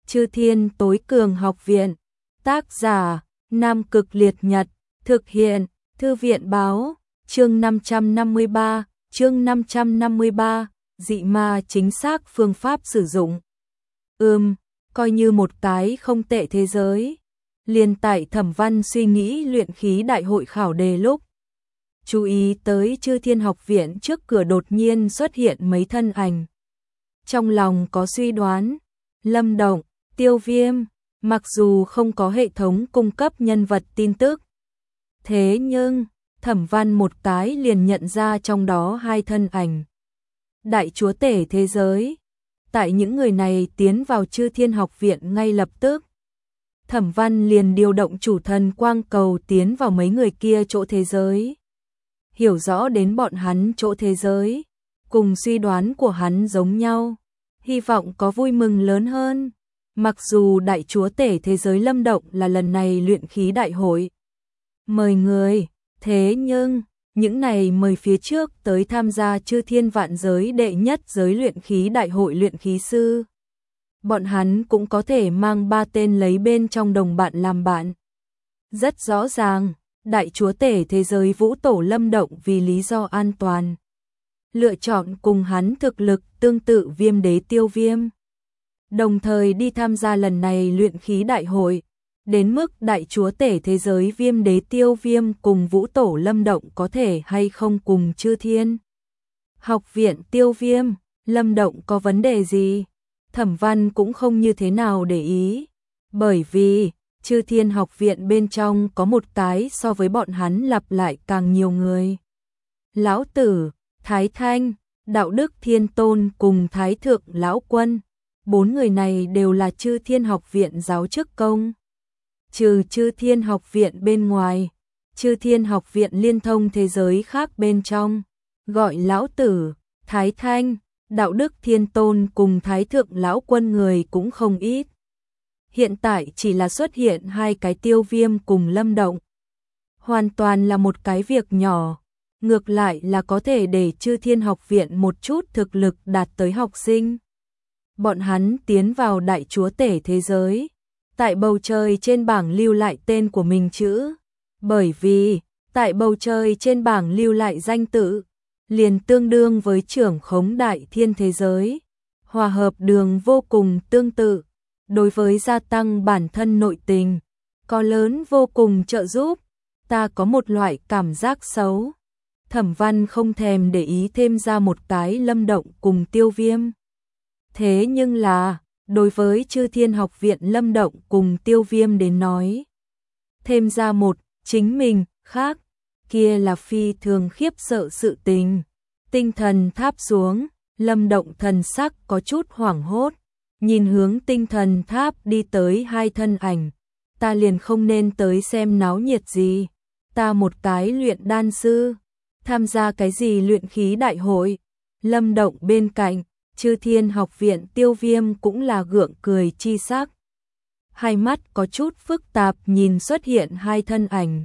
Chư Thiên Tối Cường Học Viện. Tác giả: Nam Cực Liệt Nhật. Thực hiện: Thư viện báo. Chương 553, dị ma chính xác phương pháp sử dụng. Coi như một cái không tệ thế giới. Liền tại Thẩm Văn suy nghĩ luyện khí đại hội khảo đề lúc, chú ý tới Chư Thiên Học Viện trước cửa đột nhiên xuất hiện mấy thân ảnh. Trong lòng có suy đoán, Lâm Động, Tiêu Viêm, mặc dù không có hệ thống cung cấp nhân vật tin tức, thế nhưng Thẩm Văn một cái liền nhận ra trong đó hai thân ảnh. Đại chúa tể thế giới. Tại những người này tiến vào Chư Thiên Học Viện ngay lập tức, Thẩm Văn liền điều động chủ thần quang cầu tiến vào mấy người kia chỗ thế giới. Hiểu rõ đến bọn hắn chỗ thế giới, cùng suy đoán của hắn giống nhau, hy vọng có vui mừng lớn hơn. Mặc dù đại chúa tể thế giới Lâm Động là lần này luyện khí đại hội mời người, thế nhưng những này mời phía trước tới tham gia Chư Thiên Vạn Giới đệ nhất giới luyện khí đại hội luyện khí sư, bọn hắn cũng có thể mang 3 tên lấy bên trong đồng bạn làm bạn. Rất rõ ràng, đại chúa tể thế giới Vũ Tổ Lâm Động vì lý do an toàn, lựa chọn cùng hắn thực lực tương tự Viêm Đế Tiêu Viêm, đồng thời đi tham gia lần này luyện khí đại hội. Đến mức đại chúa tể thế giới Viêm Đế Tiêu Viêm cùng Vũ Tổ Lâm Động có thể hay không cùng Chư Thiên Học Viện Tiêu Viêm, Lâm Động có vấn đề gì, Thẩm Văn cũng không như thế nào để ý, bởi vì Chư Thiên Học Viện bên trong có một cái so với bọn hắn lặp lại càng nhiều người. Lão Tử, Thái Thanh, Đạo Đức Thiên Tôn cùng Thái Thượng Lão Quân, 4 người này đều là Chư Thiên Học Viện giáo chức công. Trừ Chư Thiên Học Viện bên ngoài, Chư Thiên Học Viện liên thông thế giới khác bên trong, gọi Lão Tử, Thái Thanh, Đạo Đức Thiên Tôn cùng Thái Thượng Lão Quân người cũng không ít. Hiện tại chỉ là xuất hiện hai cái Tiêu Viêm cùng Lâm Động, hoàn toàn là một cái việc nhỏ, ngược lại là có thể để Chư Thiên Học Viện một chút thực lực đạt tới học sinh. Bọn hắn tiến vào đại chúa tể thế giới, tại bầu trời trên bảng lưu lại tên của mình chữ, bởi vì tại bầu trời trên bảng lưu lại danh tự, liền tương đương với trưởng khống đại thiên thế giới, hòa hợp đường vô cùng tương tự, đối với gia tăng bản thân nội tình, có lớn vô cùng trợ giúp. Ta có một loại cảm giác xấu. Thẩm Văn không thèm để ý thêm ra một cái Lâm Động cùng Tiêu Viêm. Thế nhưng là, đối với Chư Thiên Học Viện Lâm Động cùng Tiêu Viêm đến nói, thêm ra một chính mình khác, kia là phi thường khiếp sợ sự tình. Tinh thần tháp xuống, Lâm Động thần sắc có chút hoảng hốt, nhìn hướng tinh thần tháp đi tới hai thân ảnh. Ta liền không nên tới xem náo nhiệt gì, ta một cái luyện đan sư, tham gia cái gì luyện khí đại hội. Lâm Động bên cạnh, Chư Thiên Học Viện Tiêu Viêm cũng là gượng cười chi sắc. Hai mắt có chút phức tạp nhìn xuất hiện hai thân ảnh.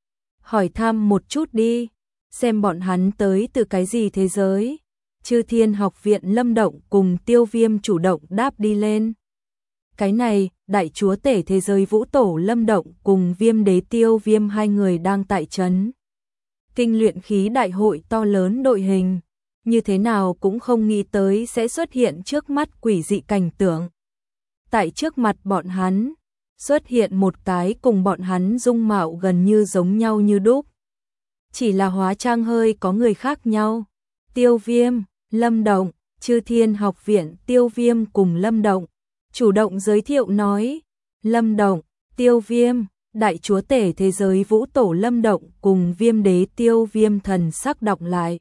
Hỏi thăm một chút đi, xem bọn hắn tới từ cái gì thế giới. Chư Thiên Học Viện Lâm Động cùng Tiêu Viêm chủ động đáp đi lên. Cái này, đại chúa tể thế giới Vũ Tổ Lâm Động cùng Viêm Đế Tiêu Viêm hai người đang tại trấn kinh luyện khí đại hội to lớn đội hình, như thế nào cũng không nghĩ tới sẽ xuất hiện trước mắt quỷ dị cảnh tượng. Tại trước mặt bọn hắn, xuất hiện một cái cùng bọn hắn dung mạo gần như giống nhau như đúc. Chỉ là hóa trang hơi có người khác nhau. Tiêu Viêm, Lâm Động, Chư Thiên Học Viện Tiêu Viêm cùng Lâm Động chủ động giới thiệu nói, Lâm Động, Tiêu Viêm, đại chúa tể thế giới Vũ Tổ Lâm Động cùng Viêm Đế Tiêu Viêm thần sắc đọc lại.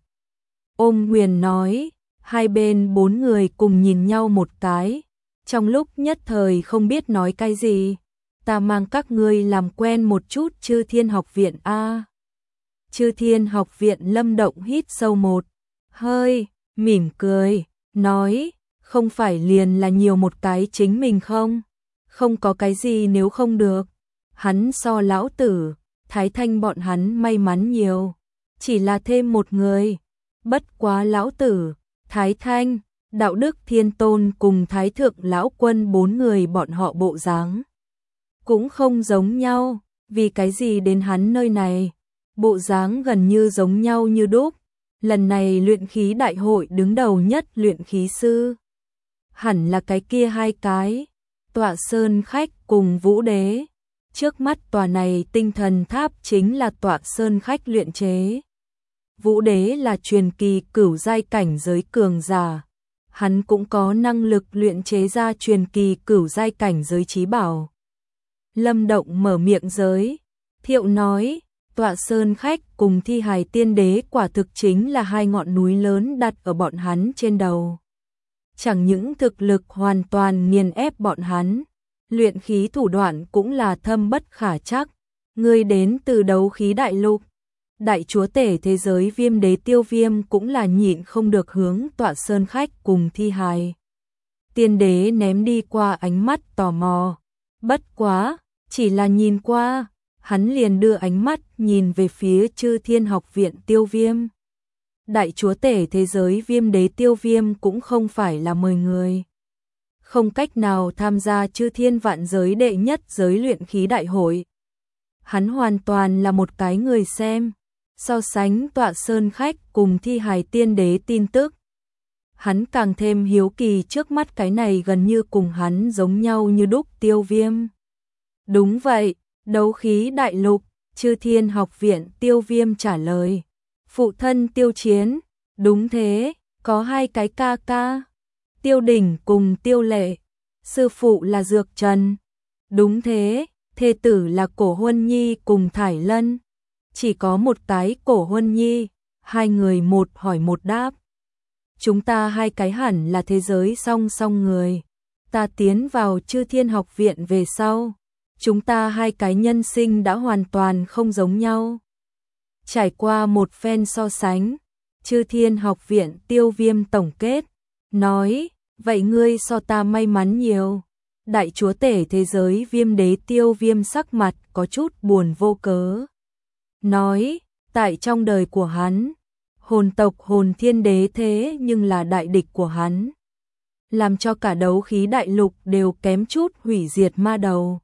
Ôm Huyền nói, hai bên 4 người cùng nhìn nhau một cái, trong lúc nhất thời không biết nói cái gì. Ta mang các ngươi làm quen một chút Chư Thiên Học Viện a. Chư Thiên Học Viện Lâm Động hít sâu một hơi, mỉm cười, nói, không phải liền là nhiều một cái chính mình không? Không có cái gì nếu không được. Hắn so Lão Tử, Thái Thanh bọn hắn may mắn nhiều, chỉ là thêm một người. Bất quá Lão Tử, Thái Thanh, Đạo Đức Thiên Tôn cùng Thái Thượng Lão Quân 4 người bọn họ bộ dáng cũng không giống nhau, vì cái gì đến hắn nơi này, bộ dáng gần như giống nhau như đúc. Lần này luyện khí đại hội đứng đầu nhất luyện khí sư, hẳn là cái kia hai cái, Tọa Sơn Khách cùng Vũ Đế. Trước mắt tòa này tinh thần tháp chính là Tọa Sơn Khách luyện chế. Vũ Đế là truyền kỳ cửu giai cảnh giới cường giả, hắn cũng có năng lực luyện chế ra truyền kỳ cửu giai cảnh giới chí bảo. Lâm Động mở miệng giới thiệu nói, Tọa Sơn Khách cùng Thi Hài Tiên Đế quả thực chính là hai ngọn núi lớn đặt ở bọn hắn trên đầu. Chẳng những thực lực hoàn toàn nghiền ép bọn hắn, luyện khí thủ đoạn cũng là thâm bất khả trắc. Ngươi đến từ đấu khí đại lục, đại chúa tể thế giới Viêm Đế Tiêu Viêm cũng là nhịn không được hướng Tọa Sơn Khách cùng Thi Hài Tiên Đế ném đi qua ánh mắt tò mò. Bất quá, chỉ là nhìn qua, hắn liền đưa ánh mắt nhìn về phía Chư Thiên Học Viện Tiêu Viêm. Đại chúa tể thế giới Viêm Đế Tiêu Viêm cũng không phải là 10 người, không cách nào tham gia Chư Thiên Vạn Giới đệ nhất giới luyện khí đại hội. Hắn hoàn toàn là một cái người xem, so sánh Tọa Sơn Khách cùng Thi Hài Tiên Đế tin tức. Hắn càng thêm hiếu kỳ trước mắt cái này gần như cùng hắn giống nhau như đúc Tiêu Viêm. Đúng vậy, đấu khí đại lục, Chư Thiên Học Viện Tiêu Viêm trả lời. Phụ thân Tiêu Chiến, đúng thế, có hai cái ca ca, Tiêu Đỉnh cùng Tiêu Lệ. Sư phụ là Dược Trần, đúng thế, thê tử là Cổ Huân Nhi cùng Thải Lân. Chỉ có một cái Cổ Huân Nhi, hai người một hỏi một đáp. Chúng ta hai cái hẳn là thế giới song song người. Ta tiến vào Chư Thiên Học Viện về sau, chúng ta hai cái nhân sinh đã hoàn toàn không giống nhau. Trải qua một phen so sánh, Chư Thiên Học Viện Tiêu Viêm tổng kết, nói, vậy ngươi so ta may mắn nhiều. Đại chúa tể thế giới Viêm Đế Tiêu Viêm sắc mặt có chút buồn vô cớ. Nói, tại trong đời của hắn, hồn tộc Hồn Thiên Đế thế nhưng là đại địch của hắn, làm cho cả đấu khí đại lục đều kém chút hủy diệt ma đầu.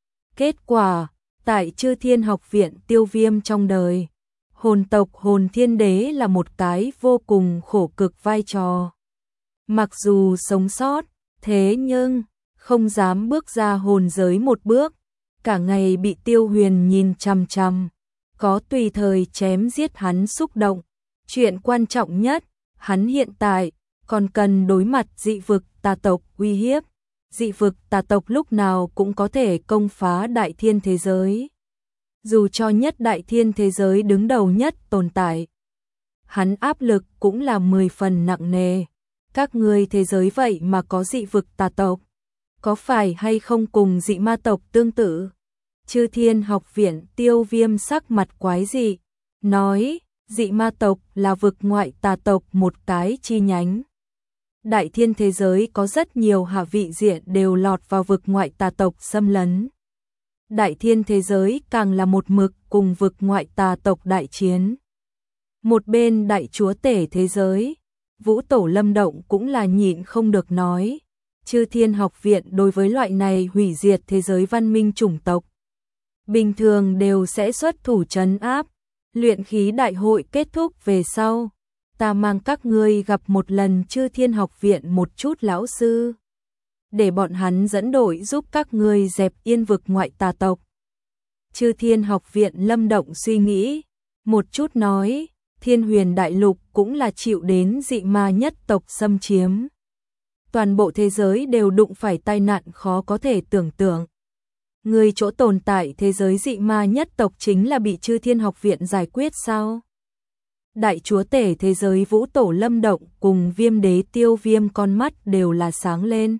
Kết quả, tại Chư Thiên Học Viện Tiêu Viêm trong đời, hồn tộc Hồn Thiên Đế là một cái vô cùng khổ cực vai trò. Mặc dù sống sót, thế nhưng không dám bước ra hồn giới một bước, cả ngày bị Tiêu Huyền nhìn chằm chằm, có tùy thời chém giết hắn xúc động. Chuyện quan trọng nhất, hắn hiện tại còn cần đối mặt dị vực tà tộc uy hiếp. Dị vực tà tộc lúc nào cũng có thể công phá đại thiên thế giới. Dù cho nhất đại thiên thế giới đứng đầu nhất tồn tại, hắn áp lực cũng là 10 phần nặng nề. Các ngươi thế giới vậy mà có dị vực tà tộc, có phải hay không cùng dị ma tộc tương tự? Chư Thiên Học Viện Tiêu Viêm sắc mặt quái dị, nói, dị ma tộc là vực ngoại tà tộc một cái chi nhánh. Đại thiên thế giới có rất nhiều hạ vị diện đều lọt vào vực ngoại tà tộc xâm lấn. Đại thiên thế giới càng là một mực cùng vực ngoại tà tộc đại chiến. Một bên đại chúa tể thế giới, Vũ Tổ Lâm Động cũng là nhịn không được nói, Chư Thiên Học Viện đối với loại này hủy diệt thế giới văn minh chủng tộc, bình thường đều sẽ xuất thủ trấn áp. Luyện khí đại hội kết thúc về sau, ta mang các ngươi gặp một lần Chư Thiên Học Viện một chút lão sư, để bọn hắn dẫn đội giúp các ngươi dẹp yên vực ngoại tà tộc. Chư Thiên Học Viện Lâm Động suy nghĩ một chút nói, Thiên Huyền Đại Lục cũng là chịu đến dị ma nhất tộc xâm chiếm. Toàn bộ thế giới đều đụng phải tai nạn khó có thể tưởng tượng. Người chỗ tồn tại thế giới dị ma nhất tộc chính là bị Chư Thiên Học Viện giải quyết sao? Đại chúa tể thế giới Vũ Tổ Lâm Động cùng Viêm Đế Tiêu Viêm con mắt đều là sáng lên.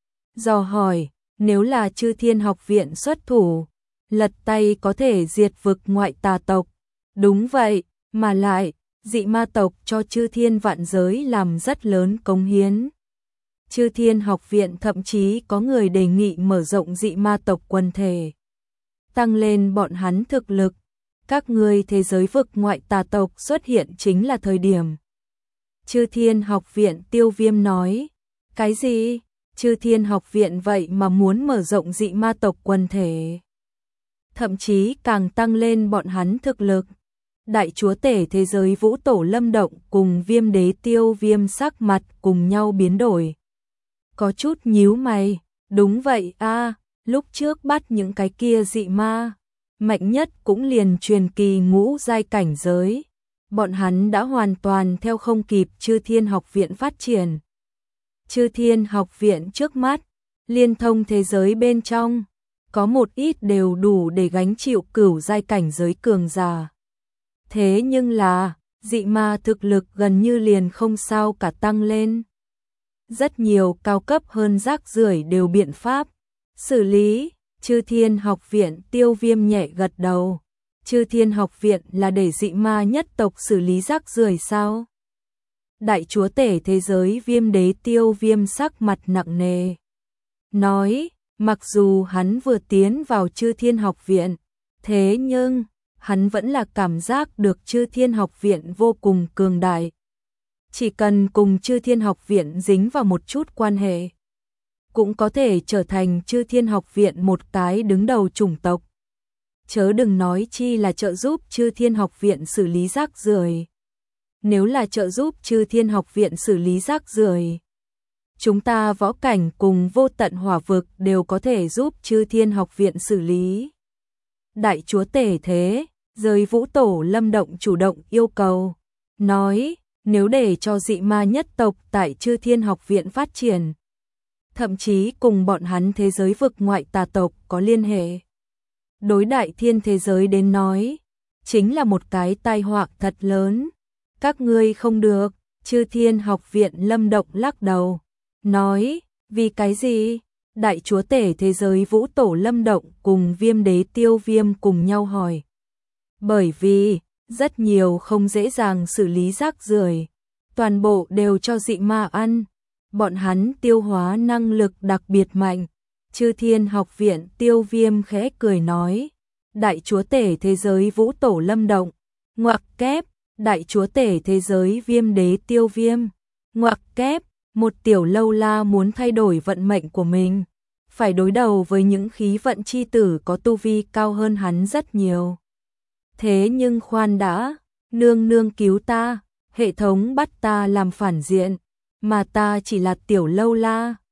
Dò hỏi, nếu là Chư Thiên Học Viện xuất thủ, lật tay có thể diệt vực ngoại tà tộc. Đúng vậy, mà lại, dị ma tộc cho Chư Thiên Vạn Giới làm rất lớn cống hiến. Chư Thiên Học Viện thậm chí có người đề nghị mở rộng dị ma tộc quần thể, tăng lên bọn hắn thực lực. Các ngươi thế giới vực ngoại tà tộc xuất hiện chính là thời điểm. Chư Thiên Học Viện Tiêu Viêm nói. Cái gì? Chư Thiên Học Viện vậy mà muốn mở rộng dị ma tộc quần thể. Thậm chí càng tăng lên bọn hắn thực lực. Đại chúa tể thế giới Vũ Tổ Lâm Động cùng Viêm Đế Tiêu Viêm sắc mặt cùng nhau biến đổi. Có chút nhíu mày, đúng vậy a, lúc trước bắt những cái kia dị ma, mạnh nhất cũng liền truyền kỳ ngũ giai cảnh giới. Bọn hắn đã hoàn toàn theo không kịp Chư Thiên Học Viện phát triển. Chư Thiên Học Viện trước mắt, liên thông thế giới bên trong, có một ít đều đủ để gánh chịu cửu giai cảnh giới cường giả. Thế nhưng là, dị ma thực lực gần như liền không sao cả tăng lên. Rất nhiều cao cấp hơn rác rưởi đều biện pháp xử lý. Chư Thiên Học Viện Tiêu Viêm nhẹ gật đầu. Chư Thiên Học Viện là để dị ma nhất tộc xử lý rác rưởi sao? Đại chúa tể thế giới Viêm Đế Tiêu Viêm sắc mặt nặng nề. Nói, mặc dù hắn vừa tiến vào Chư Thiên Học Viện, thế nhưng hắn vẫn là cảm giác được Chư Thiên Học Viện vô cùng cường đại. Chỉ cần cùng Chư Thiên Học Viện dính vào một chút quan hệ, cũng có thể trở thành Chư Thiên Học Viện một cái đứng đầu chủng tộc. Chớ đừng nói chi là trợ giúp Chư Thiên Học Viện xử lý rác rưởi. Nếu là trợ giúp Chư Thiên Học Viện xử lý rác rưởi, chúng ta võ cảnh cùng vô tận hỏa vực đều có thể giúp Chư Thiên Học Viện xử lý. Đại chúa tể thế giới Vũ Tổ Lâm Động chủ động yêu cầu, nói nếu để cho dị ma nhất tộc tại Chư Thiên Học Viện phát triển, thậm chí cùng bọn hắn thế giới vực ngoại tà tộc có liên hệ, đối đại thiên thế giới đến nói, chính là một cái tai họa thật lớn. Các ngươi không được. Chư Thiên Học Viện Lâm Động lắc đầu, nói, vì cái gì? Đại chúa tể thế giới Vũ Tổ Lâm Động cùng Viêm Đế Tiêu Viêm cùng nhau hỏi. Bởi vì, rất nhiều không dễ dàng xử lý rác rưởi, toàn bộ đều cho dị ma ăn. Bọn hắn tiêu hóa năng lực đặc biệt mạnh. Chư Thiên Học Viện Tiêu Viêm khẽ cười nói, đại chúa tể thế giới Vũ Tổ Lâm Động, ngoặc kép, đại chúa tể thế giới Viêm Đế Tiêu Viêm, ngoặc kép, một tiểu lâu la muốn thay đổi vận mệnh của mình, phải đối đầu với những khí vận chi tử có tu vi cao hơn hắn rất nhiều. Thế nhưng khoan đã, nương nương cứu ta, hệ thống bắt ta làm phản diện, mà ta chỉ là tiểu lâu la.